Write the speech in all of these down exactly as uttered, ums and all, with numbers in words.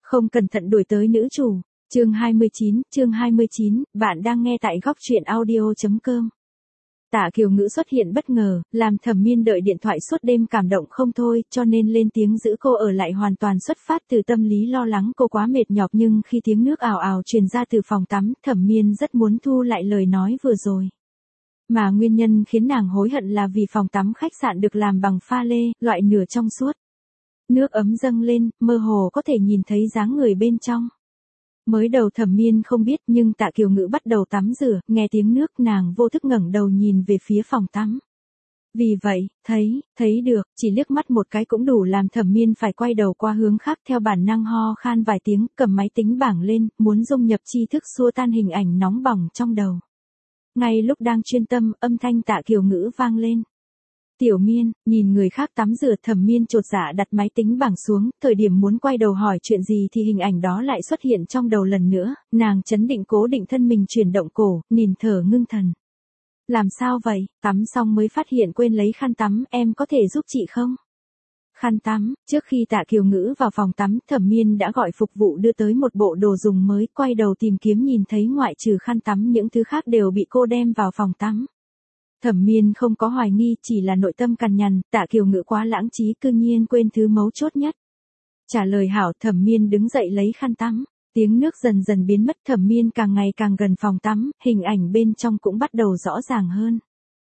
Không cẩn thận đuổi tới nữ chủ. Chương hai mươi chín, chương hai mươi chín, bạn đang nghe tại góc truyện audio chấm com. Tạ Kiều Ngữ xuất hiện bất ngờ, làm Thẩm Miên đợi điện thoại suốt đêm cảm động không thôi, cho nên lên tiếng giữ cô ở lại hoàn toàn xuất phát từ tâm lý lo lắng cô quá mệt nhọc, nhưng khi tiếng nước ào ào truyền ra từ phòng tắm, Thẩm Miên rất muốn thu lại lời nói vừa rồi. Mà nguyên nhân khiến nàng hối hận là vì phòng tắm khách sạn được làm bằng pha lê, loại nửa trong suốt. Nước ấm dâng lên, mơ hồ có thể nhìn thấy dáng người bên trong. Mới đầu Thẩm Miên không biết, nhưng Tạ Kiều Ngữ bắt đầu tắm rửa, nghe tiếng nước nàng vô thức ngẩng đầu nhìn về phía phòng tắm. Vì vậy, thấy, thấy được, chỉ liếc mắt một cái cũng đủ làm Thẩm Miên phải quay đầu qua hướng khác, theo bản năng ho khan vài tiếng, cầm máy tính bảng lên, muốn dung nhập tri thức xua tan hình ảnh nóng bỏng trong đầu. Ngay lúc đang chuyên tâm, âm thanh Tạ Kiều Ngữ vang lên. Tiểu Miên, nhìn người khác tắm rửa, Thẩm Miên chột dạ đặt máy tính bảng xuống, thời điểm muốn quay đầu hỏi chuyện gì thì hình ảnh đó lại xuất hiện trong đầu lần nữa, nàng chấn định cố định thân mình chuyển động cổ, nín thở ngưng thần. Làm sao vậy, tắm xong mới phát hiện quên lấy khăn tắm, em có thể giúp chị không? Khăn tắm, trước khi Tạ Kiều Ngữ vào phòng tắm, Thẩm Miên đã gọi phục vụ đưa tới một bộ đồ dùng mới, quay đầu tìm kiếm nhìn thấy ngoại trừ khăn tắm những thứ khác đều bị cô đem vào phòng tắm. Thẩm Miên không có hoài nghi, chỉ là nội tâm cằn nhằn, Tạ Kiều Ngữ quá lãng trí cư nhiên quên thứ mấu chốt nhất. Trả lời hảo, Thẩm Miên đứng dậy lấy khăn tắm, tiếng nước dần dần biến mất, Thẩm Miên càng ngày càng gần phòng tắm, hình ảnh bên trong cũng bắt đầu rõ ràng hơn.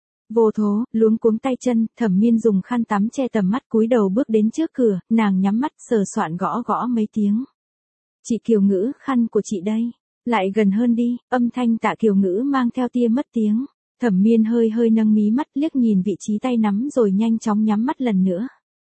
Vô thố, luống cuống tay chân, Thẩm Miên dùng khăn tắm che tầm mắt, cúi đầu bước đến trước cửa, nàng nhắm mắt sờ soạn gõ gõ mấy tiếng. Chị Kiều Ngữ, khăn của chị đây. Lại gần hơn đi, âm thanh Tạ Kiều Ngữ mang theo tia mất tiếng. Thẩm Miên hơi hơi nâng mí mắt, liếc nhìn vị trí tay nắm rồi nhanh chóng nhắm mắt lần nữa.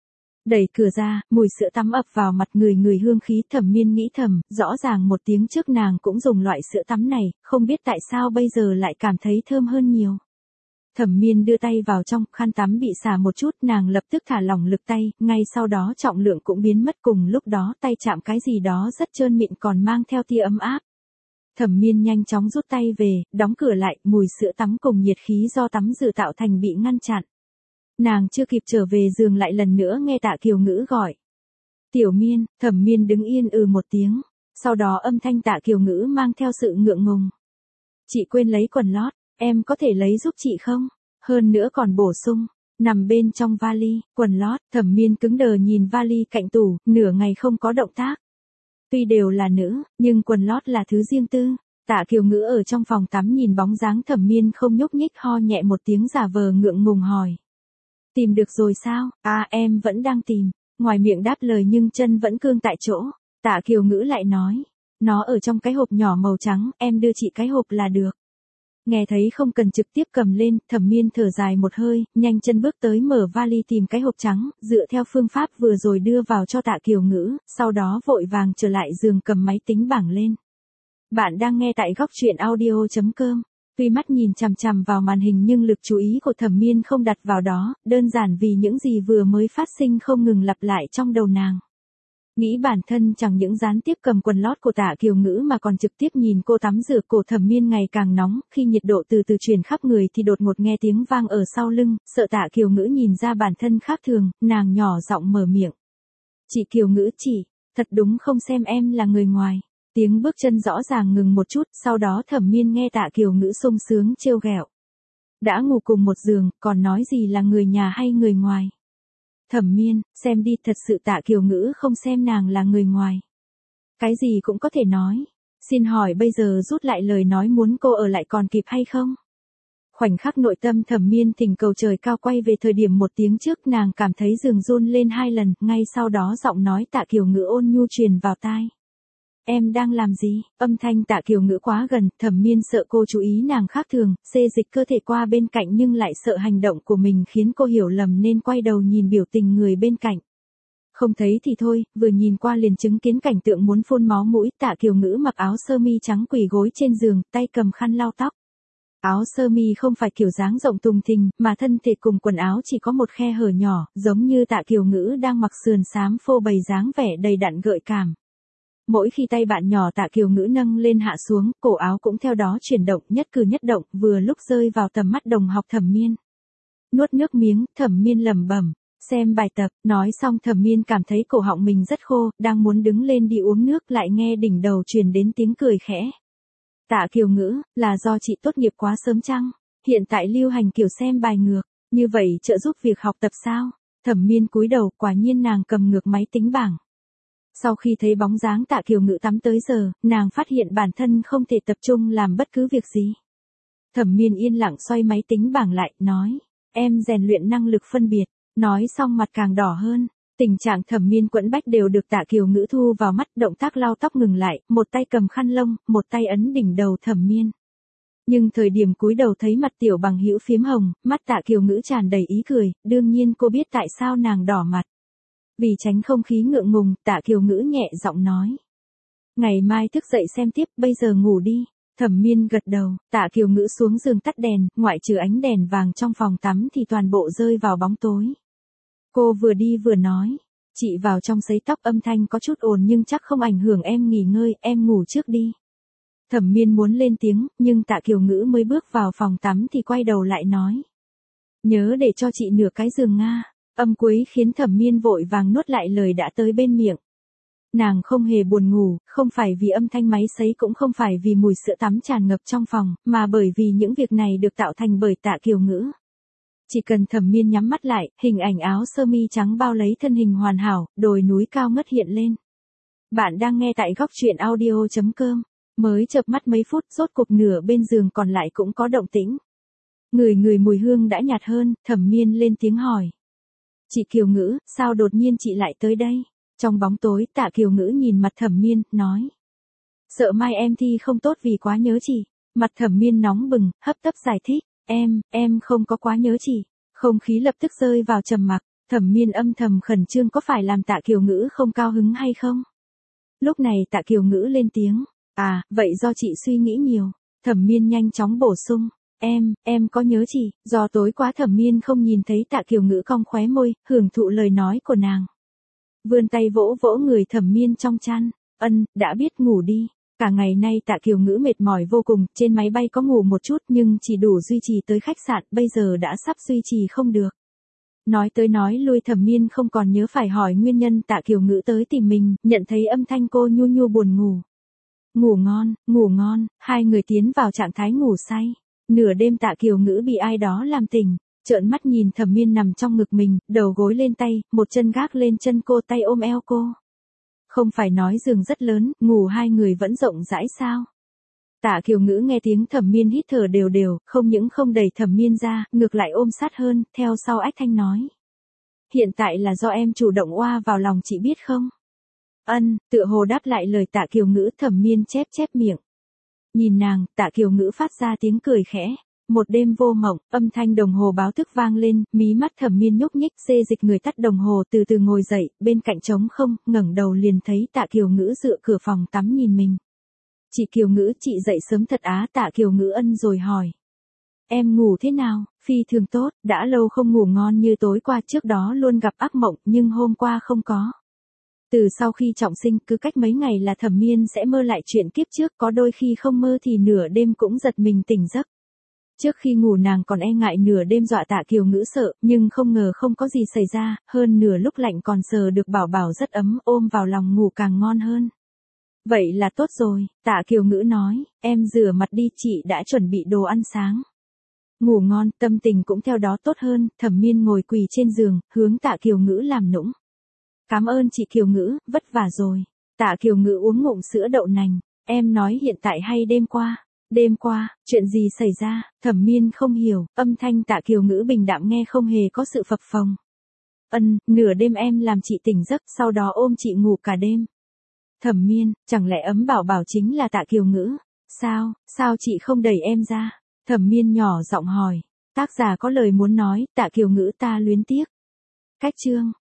Đẩy cửa ra, mùi sữa tắm ập vào mặt người người hương khí, Thẩm Miên nghĩ thầm, rõ ràng một tiếng trước nàng cũng dùng loại sữa tắm này, không biết tại sao bây giờ lại cảm thấy thơm hơn nhiều. Thẩm Miên đưa tay vào trong, khăn tắm bị xả một chút, nàng lập tức thả lỏng lực tay, ngay sau đó trọng lượng cũng biến mất, cùng lúc đó tay chạm cái gì đó rất trơn mịn còn mang theo tia ấm áp. Thẩm Miên nhanh chóng rút tay về, đóng cửa lại, mùi sữa tắm cùng nhiệt khí do tắm rửa tạo thành bị ngăn chặn. Nàng chưa kịp trở về giường lại lần nữa nghe Tạ Kiều Ngữ gọi. Tiểu Miên, Thẩm Miên đứng yên ừ một tiếng, sau đó âm thanh Tạ Kiều Ngữ mang theo sự ngượng ngùng. Chị quên lấy quần lót, em có thể lấy giúp chị không? Hơn nữa còn bổ sung, nằm bên trong vali, quần lót, Thẩm Miên cứng đờ nhìn vali cạnh tủ, nửa ngày không có động tác. Tuy đều là nữ, nhưng quần lót là thứ riêng tư. Tạ Kiều Ngữ ở trong phòng tắm nhìn bóng dáng Thẩm Miên không nhúc nhích, ho nhẹ một tiếng giả vờ ngượng ngùng hỏi. Tìm được rồi sao? À, em vẫn đang tìm. Ngoài miệng đáp lời nhưng chân vẫn cương tại chỗ. Tạ Kiều Ngữ lại nói. Nó ở trong cái hộp nhỏ màu trắng, em đưa chị cái hộp là được. Nghe thấy không cần trực tiếp cầm lên, Thẩm Miên thở dài một hơi, nhanh chân bước tới mở vali tìm cái hộp trắng, dựa theo phương pháp vừa rồi đưa vào cho Tạ Kiều Ngữ, sau đó vội vàng trở lại giường cầm máy tính bảng lên. Bạn đang nghe tại góc truyện audio chấm com. Tuy mắt nhìn chằm chằm vào màn hình nhưng lực chú ý của Thẩm Miên không đặt vào đó, đơn giản vì những gì vừa mới phát sinh không ngừng lặp lại trong đầu nàng. Nghĩ bản thân chẳng những gián tiếp cầm quần lót của Tạ Kiều Ngữ mà còn trực tiếp nhìn cô tắm rửa, cổ Thẩm Miên ngày càng nóng, khi nhiệt độ từ từ truyền khắp người thì đột ngột nghe tiếng vang ở sau lưng, sợ Tạ Kiều Ngữ nhìn ra bản thân khác thường, nàng nhỏ giọng mở miệng. Chị Kiều Ngữ chị, thật đúng không xem em là người ngoài. Tiếng bước chân rõ ràng ngừng một chút, sau đó Thẩm Miên nghe Tạ Kiều Ngữ sung sướng trêu ghẹo. Đã ngủ cùng một giường, còn nói gì là người nhà hay người ngoài. Thẩm Miên, xem đi, thật sự Tạ Kiều Ngữ không xem nàng là người ngoài. Cái gì cũng có thể nói. Xin hỏi bây giờ rút lại lời nói muốn cô ở lại còn kịp hay không? Khoảnh khắc nội tâm Thẩm Miên thỉnh cầu trời cao quay về thời điểm một tiếng trước, nàng cảm thấy giường run lên hai lần, ngay sau đó giọng nói Tạ Kiều Ngữ ôn nhu truyền vào tai. Em đang làm gì? Âm thanh Tạ Kiều Ngữ quá gần, Thẩm Miên sợ cô chú ý nàng khác thường, xê dịch cơ thể qua bên cạnh nhưng lại sợ hành động của mình khiến cô hiểu lầm nên quay đầu nhìn biểu tình người bên cạnh. Không thấy thì thôi, vừa nhìn qua liền chứng kiến cảnh tượng muốn phun máu mũi. Tạ Kiều Ngữ mặc áo sơ mi trắng quỳ gối trên giường, tay cầm khăn lau tóc. Áo sơ mi không phải kiểu dáng rộng tùng thình, mà thân thể cùng quần áo chỉ có một khe hở nhỏ, giống như Tạ Kiều Ngữ đang mặc sườn xám phô bày dáng vẻ đầy đặn gợi cảm. Mỗi khi tay bạn nhỏ Tạ Kiều Ngữ nâng lên hạ xuống, cổ áo cũng theo đó chuyển động, nhất cử nhất động, vừa lúc rơi vào tầm mắt đồng học Thẩm Miên. Nuốt nước miếng, Thẩm Miên lẩm bẩm, Xem bài tập, nói xong Thẩm Miên cảm thấy cổ họng mình rất khô, đang muốn đứng lên đi uống nước lại nghe đỉnh đầu truyền đến tiếng cười khẽ. Tạ Kiều Ngữ, là do chị tốt nghiệp quá sớm chăng? Hiện tại lưu hành kiểu xem bài ngược, như vậy trợ giúp việc học tập sao? Thẩm Miên cúi đầu, quả nhiên nàng cầm ngược máy tính bảng. Sau khi thấy bóng dáng Tạ Kiều Ngữ tắm tới giờ, nàng phát hiện bản thân không thể tập trung làm bất cứ việc gì. Thẩm Miên yên lặng xoay máy tính bảng lại, nói, em rèn luyện năng lực phân biệt, nói xong mặt càng đỏ hơn. Tình trạng Thẩm Miên quẫn bách đều được Tạ Kiều Ngữ thu vào mắt, động tác lau tóc ngừng lại, một tay cầm khăn lông, một tay ấn đỉnh đầu Thẩm Miên. Nhưng thời điểm cúi đầu thấy mặt tiểu bằng hữu phiếm hồng, mắt Tạ Kiều Ngữ tràn đầy ý cười, đương nhiên cô biết tại sao nàng đỏ mặt. Vì tránh không khí ngượng ngùng, Tạ Kiều Ngữ nhẹ giọng nói. Ngày mai thức dậy xem tiếp, bây giờ ngủ đi. Thẩm Miên gật đầu, Tạ Kiều Ngữ xuống giường tắt đèn, ngoại trừ ánh đèn vàng trong phòng tắm thì toàn bộ rơi vào bóng tối. Cô vừa đi vừa nói, chị vào trong sấy tóc, âm thanh có chút ồn nhưng chắc không ảnh hưởng em nghỉ ngơi, em ngủ trước đi. Thẩm Miên muốn lên tiếng, nhưng Tạ Kiều Ngữ mới bước vào phòng tắm thì quay đầu lại nói. Nhớ để cho chị nửa cái giường Nga. Âm cuối khiến Thẩm Miên vội vàng nuốt lại lời đã tới bên miệng. Nàng không hề buồn ngủ, không phải vì âm thanh máy sấy cũng không phải vì mùi sữa tắm tràn ngập trong phòng, mà bởi vì những việc này được tạo thành bởi Tạ Kiều Ngữ. Chỉ cần Thẩm Miên nhắm mắt lại, hình ảnh áo sơ mi trắng bao lấy thân hình hoàn hảo, đồi núi cao ngất hiện lên. Bạn đang nghe tại góc truyện audio chấm com. Mới chợp mắt mấy phút, rốt cục nửa bên giường còn lại cũng có động tĩnh. Người người mùi hương đã nhạt hơn, Thẩm Miên lên tiếng hỏi. Chị Kiều Ngữ, sao đột nhiên chị lại tới đây? Trong bóng tối, Tạ Kiều Ngữ nhìn mặt Thẩm Miên, nói. Sợ mai em thi không tốt vì quá nhớ chị. Mặt Thẩm Miên nóng bừng, hấp tấp giải thích. Em, em không có quá nhớ chị. Không khí lập tức rơi vào trầm mặc. Thẩm Miên âm thầm khẩn trương có phải làm Tạ Kiều Ngữ không cao hứng hay không? Lúc này Tạ Kiều Ngữ lên tiếng. À, vậy do chị suy nghĩ nhiều. Thẩm Miên nhanh chóng bổ sung. Em, em có nhớ chị, do tối quá Thẩm Miên không nhìn thấy Tạ Kiều Ngữ cong khóe môi, hưởng thụ lời nói của nàng. Vươn tay vỗ vỗ người Thẩm Miên trong chăn, ân, đã biết ngủ đi. Cả ngày nay Tạ Kiều Ngữ mệt mỏi vô cùng, trên máy bay có ngủ một chút nhưng chỉ đủ duy trì tới khách sạn, bây giờ đã sắp duy trì không được. Nói tới nói lui Thẩm Miên không còn nhớ phải hỏi nguyên nhân Tạ Kiều Ngữ tới tìm mình, nhận thấy âm thanh cô nhu nhu buồn ngủ. Ngủ ngon, ngủ ngon, hai người tiến vào trạng thái ngủ say. Nửa đêm Tạ Kiều Ngữ bị ai đó làm tỉnh, trợn mắt nhìn Thẩm Miên nằm trong ngực mình, đầu gối lên tay, một chân gác lên chân cô, tay ôm eo cô. Không phải nói giường rất lớn, ngủ hai người vẫn rộng rãi sao? Tạ Kiều Ngữ nghe tiếng Thẩm Miên hít thở đều đều, không những không đẩy Thẩm Miên ra, ngược lại ôm sát hơn, theo sau ách thanh nói. Hiện tại là do em chủ động oa vào lòng chị biết không? Ân, tựa hồ đáp lại lời Tạ Kiều Ngữ, Thẩm Miên chép chép miệng. Nhìn nàng, Tạ Kiều Ngữ phát ra tiếng cười khẽ. Một đêm vô mộng, âm thanh đồng hồ báo thức vang lên, mí mắt Thẩm Miên nhúc nhích, xê dịch người tắt đồng hồ, từ từ ngồi dậy, bên cạnh trống không, ngẩng đầu liền thấy Tạ Kiều Ngữ dựa cửa phòng tắm nhìn mình. Chị Kiều Ngữ, chị dậy sớm thật á. Tạ Kiều Ngữ ân rồi hỏi. Em ngủ thế nào? Phi thường tốt, đã lâu không ngủ ngon như tối qua, trước đó luôn gặp ác mộng, nhưng hôm qua không có. Từ sau khi trọng sinh, cứ cách mấy ngày là Thẩm Miên sẽ mơ lại chuyện kiếp trước, có đôi khi không mơ thì nửa đêm cũng giật mình tỉnh giấc. Trước khi ngủ nàng còn e ngại nửa đêm dọa Tạ Kiều Ngữ sợ, nhưng không ngờ không có gì xảy ra, hơn nửa lúc lạnh còn sờ được bảo bảo rất ấm, ôm vào lòng ngủ càng ngon hơn. Vậy là tốt rồi, Tạ Kiều Ngữ nói, em rửa mặt đi, chị đã chuẩn bị đồ ăn sáng. Ngủ ngon, tâm tình cũng theo đó tốt hơn. Thẩm Miên ngồi quỳ trên giường, hướng Tạ Kiều Ngữ làm nũng. Cảm ơn chị Kiều Ngữ, vất vả rồi. Tạ Kiều Ngữ uống ngụm sữa đậu nành. Em nói hiện tại hay đêm qua? Đêm qua, chuyện gì xảy ra? Thẩm Miên không hiểu, âm thanh Tạ Kiều Ngữ bình đạm nghe không hề có sự phập phồng. Ân, nửa đêm em làm chị tỉnh giấc, sau đó ôm chị ngủ cả đêm. Thẩm Miên, chẳng lẽ ấm bảo bảo chính là Tạ Kiều Ngữ? Sao, sao chị không đẩy em ra? Thẩm Miên nhỏ giọng hỏi. Tác giả có lời muốn nói, Tạ Kiều Ngữ ta luyến tiếc. Cách chương.